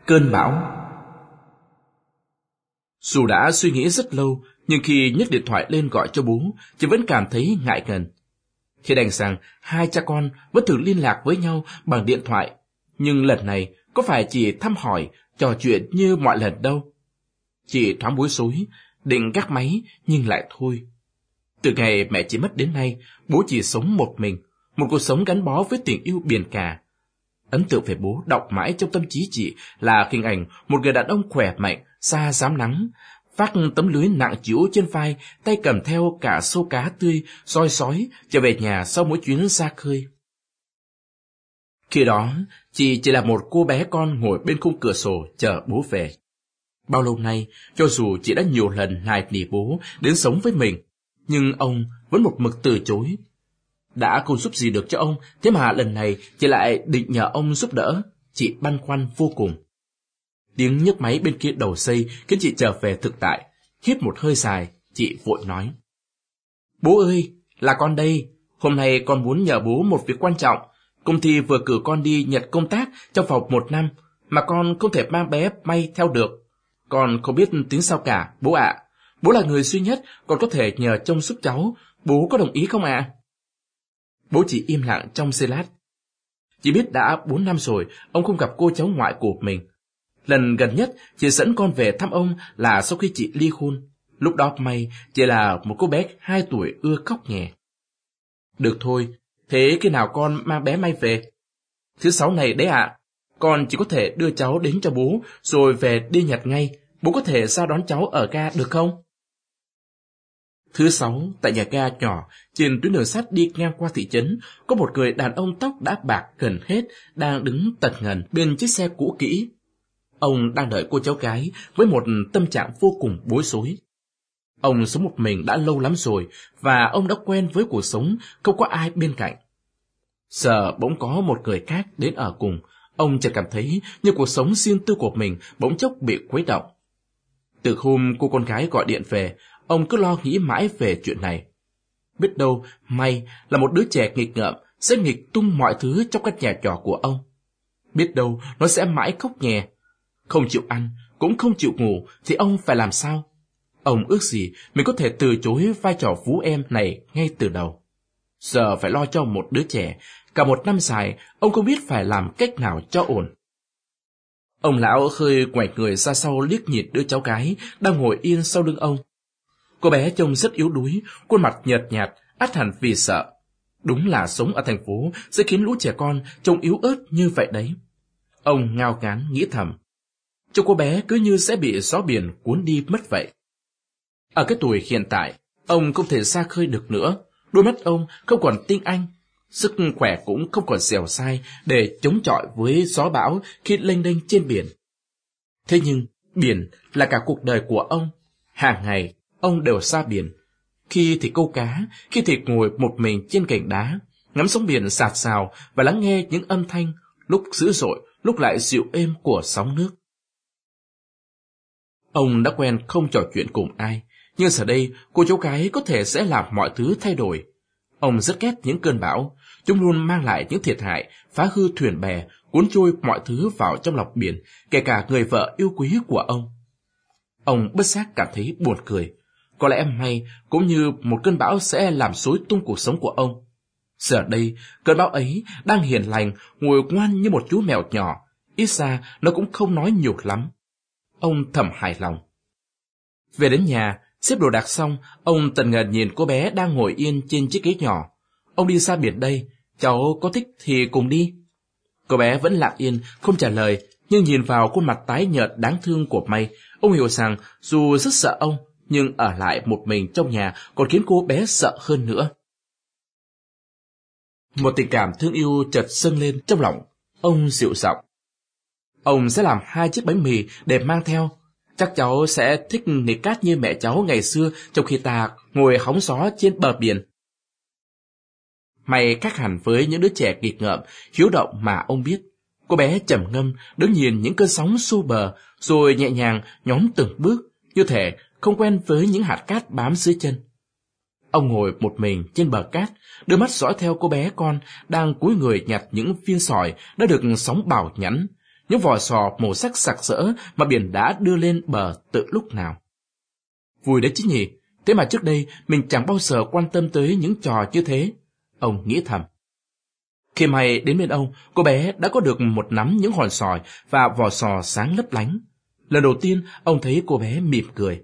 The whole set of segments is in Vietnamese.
Cơn bão. Dù đã suy nghĩ rất lâu, nhưng khi nhấc điện thoại lên gọi cho bố, chị vẫn cảm thấy ngại ngần. Khi đành rằng hai cha con vẫn thử liên lạc với nhau bằng điện thoại, nhưng lần này có phải chỉ thăm hỏi, trò chuyện như mọi lần đâu. Chị thoáng bối rối, định gác máy nhưng lại thôi. Từ ngày mẹ chị mất đến nay, bố chỉ sống một mình, một cuộc sống gắn bó với tình yêu biển cả. Ấn tượng về bố đọng mãi trong tâm trí chị là hình ảnh một người đàn ông khỏe mạnh, da rám nắng, vác tấm lưới nặng trĩu trên vai, tay cầm theo cả xô cá tươi, roi sói, trở về nhà sau mỗi chuyến ra khơi. Khi đó, chị chỉ là một cô bé con ngồi bên khung cửa sổ chờ bố về. Bao lâu nay, cho dù chị đã nhiều lần nài nỉ bố đến sống với mình, nhưng ông vẫn một mực từ chối. Đã không giúp gì được cho ông, thế mà lần này chị lại định nhờ ông giúp đỡ. Chị băn khoăn vô cùng. Tiếng nhấc máy bên kia đầu dây khiến chị trở về thực tại. Hít một hơi dài, chị vội nói: "Bố ơi, là con đây. Hôm nay con muốn nhờ bố một việc quan trọng. Công ty vừa cử con đi nhận công tác trong vòng 1 năm, mà con không thể mang bé May theo được. Con không biết tính sao cả, bố ạ. Bố là người duy nhất con có thể nhờ trông giúp cháu. Bố có đồng ý không ạ?" Bố chỉ im lặng trong giây lát. Chị biết đã 4 năm rồi ông không gặp cô cháu ngoại của mình. Lần gần nhất chị dẫn con về thăm ông là sau khi chị ly hôn. Lúc đó May chỉ là một cô bé 2 tuổi ưa khóc nhè. "Được thôi, thế khi nào con mang bé May về?" "Thứ Sáu này đấy ạ. Con chỉ có thể đưa cháu đến cho bố rồi về đi nhặt ngay. Bố có thể ra đón cháu ở ga được không?" Thứ Sáu, tại nhà ga nhỏ, trên tuyến đường sắt đi ngang qua thị trấn, có một người đàn ông tóc đã bạc gần hết, đang đứng tật ngần bên chiếc xe cũ kỹ. Ông đang đợi cô cháu gái với một tâm trạng vô cùng bối rối. Ông sống một mình đã lâu lắm rồi, và ông đã quen với cuộc sống không có ai bên cạnh. Giờ bỗng có một người khác đến ở cùng, ông chợt cảm thấy như cuộc sống riêng tư của mình bỗng chốc bị khuấy động. Từ hôm cô con gái gọi điện về, ông cứ lo nghĩ mãi về chuyện này. Biết đâu May là một đứa trẻ nghịch ngợm, sẽ nghịch tung mọi thứ trong căn nhà trọ của ông. Biết đâu nó sẽ mãi khóc nhè, không chịu ăn, cũng không chịu ngủ, thì ông phải làm sao? Ông ước gì mình có thể từ chối vai trò vú em này ngay từ đầu. Giờ phải lo cho một đứa trẻ, cả 1 năm dài, ông không biết phải làm cách nào cho ổn. Ông lão hơi ngoảnh người ra sau liếc nhìn đứa cháu gái đang ngồi yên sau lưng ông. Cô bé trông rất yếu đuối, khuôn mặt nhợt nhạt, át hẳn vì sợ. Đúng là sống ở thành phố sẽ khiến lũ trẻ con trông yếu ớt như vậy đấy. Ông ngao ngán nghĩ thầm, cho cô bé cứ như sẽ bị gió biển cuốn đi mất vậy. Ở cái tuổi hiện tại, ông không thể ra khơi được nữa, đôi mắt ông không còn tinh anh, sức khỏe cũng không còn dẻo dai để chống chọi với gió bão khi lênh đênh trên biển. Thế nhưng, biển là cả cuộc đời của ông. Hàng ngày, ông đều ra biển. Khi thì câu cá, khi thì ngồi một mình trên cành đá, ngắm sóng biển sạt sào và lắng nghe những âm thanh, lúc dữ dội, lúc lại dịu êm của sóng nước. Ông đã quen không trò chuyện cùng ai, nhưng giờ đây cô cháu gái có thể sẽ làm mọi thứ thay đổi. Ông rất ghét những cơn bão, chúng luôn mang lại những thiệt hại, phá hư thuyền bè, cuốn trôi mọi thứ vào trong lòng biển, kể cả người vợ yêu quý của ông. Ông bất giác cảm thấy buồn cười. Có lẽ May cũng như một cơn bão sẽ làm xối tung cuộc sống của ông. Giờ đây, cơn bão ấy đang hiền lành, ngồi ngoan như một chú mèo nhỏ, ít ra nó cũng không nói nhiều lắm. Ông thầm hài lòng. Về đến nhà, xếp đồ đạc xong, ông tần ngần nhìn cô bé đang ngồi yên trên chiếc ghế nhỏ. Ông đi ra biển đây, cháu có thích thì cùng đi. Cô bé vẫn lặng yên, không trả lời, nhưng nhìn vào khuôn mặt tái nhợt đáng thương của May, ông hiểu rằng dù rất sợ ông, nhưng ở lại một mình trong nhà còn khiến cô bé sợ hơn nữa. Một tình cảm thương yêu chợt dâng lên trong lòng. Ông dịu giọng. Ông sẽ làm 2 chiếc bánh mì để mang theo. Chắc cháu sẽ thích nghịch cát như mẹ cháu ngày xưa trong khi ta ngồi hóng gió trên bờ biển. May khác hẳn với những đứa trẻ nghịch ngợm, hiếu động mà ông biết. Cô bé trầm ngâm đứng nhìn những cơn sóng xô bờ, rồi nhẹ nhàng nhón từng bước, như thể không quen với những hạt cát bám dưới chân. Ông ngồi một mình trên bờ cát, đôi mắt dõi theo cô bé con đang cúi người nhặt những viên sỏi đã được sóng bào nhẵn, những vỏ sò màu sắc sặc sỡ mà biển đã đưa lên bờ từ lúc nào. Vui đấy chứ nhỉ, thế mà trước đây mình chẳng bao giờ quan tâm tới những trò như thế, ông nghĩ thầm. Khi May đến bên ông, cô bé đã có được một nắm những hòn sỏi và vỏ sò sáng lấp lánh. Lần đầu tiên, ông thấy cô bé mỉm cười.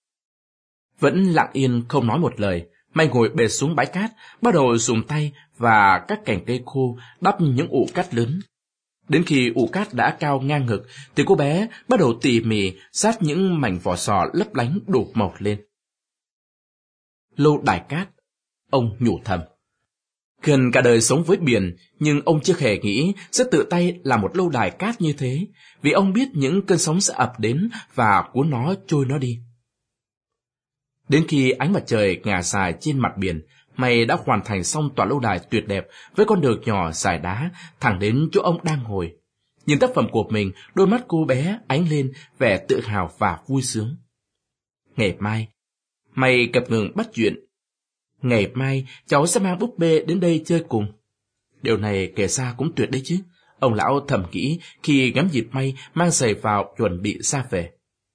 Vẫn lặng yên không nói một lời, May ngồi bệt xuống bãi cát, bắt đầu dùng tay và các cành cây khô đắp những ụ cát lớn. Đến khi ụ cát đã cao ngang ngực, thì cô bé bắt đầu tỉ mỉ sát những mảnh vỏ sò lấp lánh đủ màu lên. Lâu đài cát, ông nhủ thầm. Gần cả đời sống với biển, nhưng ông chưa hề nghĩ sẽ tự tay làm một lâu đài cát như thế, vì ông biết những cơn sóng sẽ ập đến và cuốn nó trôi nó đi. Đến khi ánh mặt trời ngả dài trên mặt biển, May đã hoàn thành xong tòa lâu đài tuyệt đẹp với con đường nhỏ dài đá thẳng đến chỗ ông đang ngồi. Nhìn tác phẩm của mình, đôi mắt cô bé ánh lên vẻ tự hào và vui sướng. Ngày mai, May cập ngừng bắt chuyện. Ngày mai, cháu sẽ mang búp bê đến đây chơi cùng. Điều này kể ra cũng tuyệt đấy chứ, ông lão thầm nghĩ khi ngắm dịp May mang giày vào chuẩn bị ra về.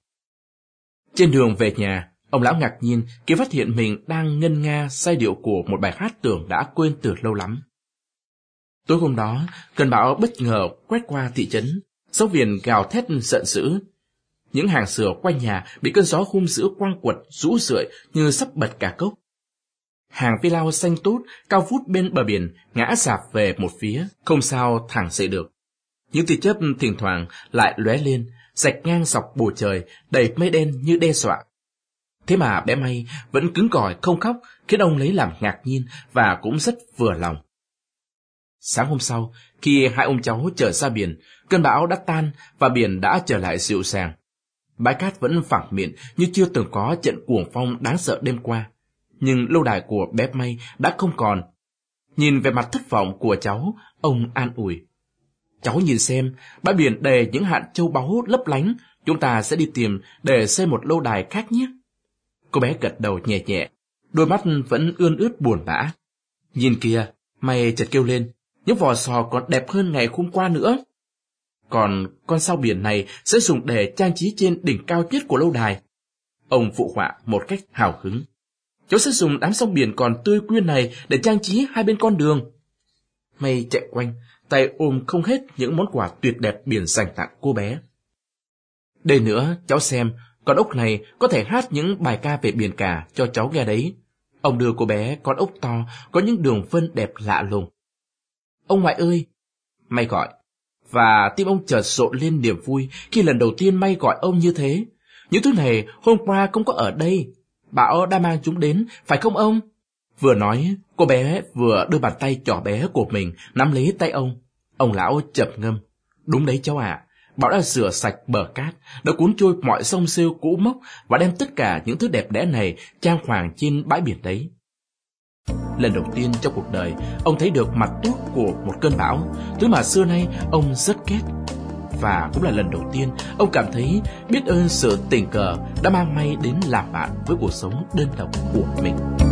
Trên đường về nhà, ông lão ngạc nhiên khi phát hiện mình đang ngân nga giai điệu của một bài hát tưởng đã quên từ lâu lắm. Tối hôm đó, cơn bão bất ngờ quét qua thị trấn, sóng biển gào thét giận dữ. Những hàng sửa quanh nhà bị cơn gió hung dữ quăng quật rũ rượi như sắp bật cả cốc. Hàng phi lao xanh tốt cao vút bên bờ biển ngã rạp về một phía, không sao thẳng dậy được. Những tia chớp thỉnh thoảng lại lóe lên, rạch ngang dọc bầu trời đầy mây đen như đe dọa. Thế mà bé May vẫn cứng cỏi không khóc, khiến ông lấy làm ngạc nhiên và cũng rất vừa lòng. Sáng hôm sau, khi hai ông cháu trở ra biển, cơn bão đã tan và biển đã trở lại dịu dàng. Bãi cát vẫn phẳng miệng như chưa từng có trận cuồng phong đáng sợ đêm qua. Nhưng lâu đài của bé May đã không còn. Nhìn về mặt thất vọng của cháu, ông an ủi. Cháu nhìn xem, bãi biển đầy những hạt châu báu lấp lánh, chúng ta sẽ đi tìm để xây một lâu đài khác nhé. Cô bé gật đầu nhẹ nhẹ, đôi mắt vẫn ươn ướt buồn bã. Nhìn kìa, May chợt kêu lên, những vỏ sò còn đẹp hơn ngày hôm qua nữa. Còn con sao biển này sẽ dùng để trang trí trên đỉnh cao nhất của lâu đài. Ông phụ họa một cách hào hứng. Cháu sẽ dùng đám sông biển còn tươi quyên này để trang trí hai bên con đường. May chạy quanh, tay ôm không hết những món quà tuyệt đẹp biển dành tặng cô bé. Đây nữa, cháu xem, con ốc này có thể hát những bài ca về biển cả cho cháu nghe đấy. Ông đưa cô bé con ốc to, có những đường vân đẹp lạ lùng. Ông ngoại ơi! May gọi. Và tim ông chợt rộn lên niềm vui khi lần đầu tiên May gọi ông như thế. Những thứ này hôm qua không có ở đây. Bão đã mang chúng đến, phải không ông? Vừa nói, cô bé vừa đưa bàn tay trỏ bé của mình nắm lấy tay ông. Ông lão chậm ngâm. Đúng đấy cháu ạ. Bão đã rửa sạch bờ cát, đã cuốn trôi mọi sông rêu cũ mốc và đem tất cả những thứ đẹp đẽ này trang hoàng trên bãi biển đấy. Lần đầu tiên trong cuộc đời, ông thấy được mặt tốt của một cơn bão, thứ mà xưa nay ông rất ghét. Và cũng là lần đầu tiên ông cảm thấy biết ơn sự tình cờ đã mang May đến làm bạn với cuộc sống đơn độc của mình.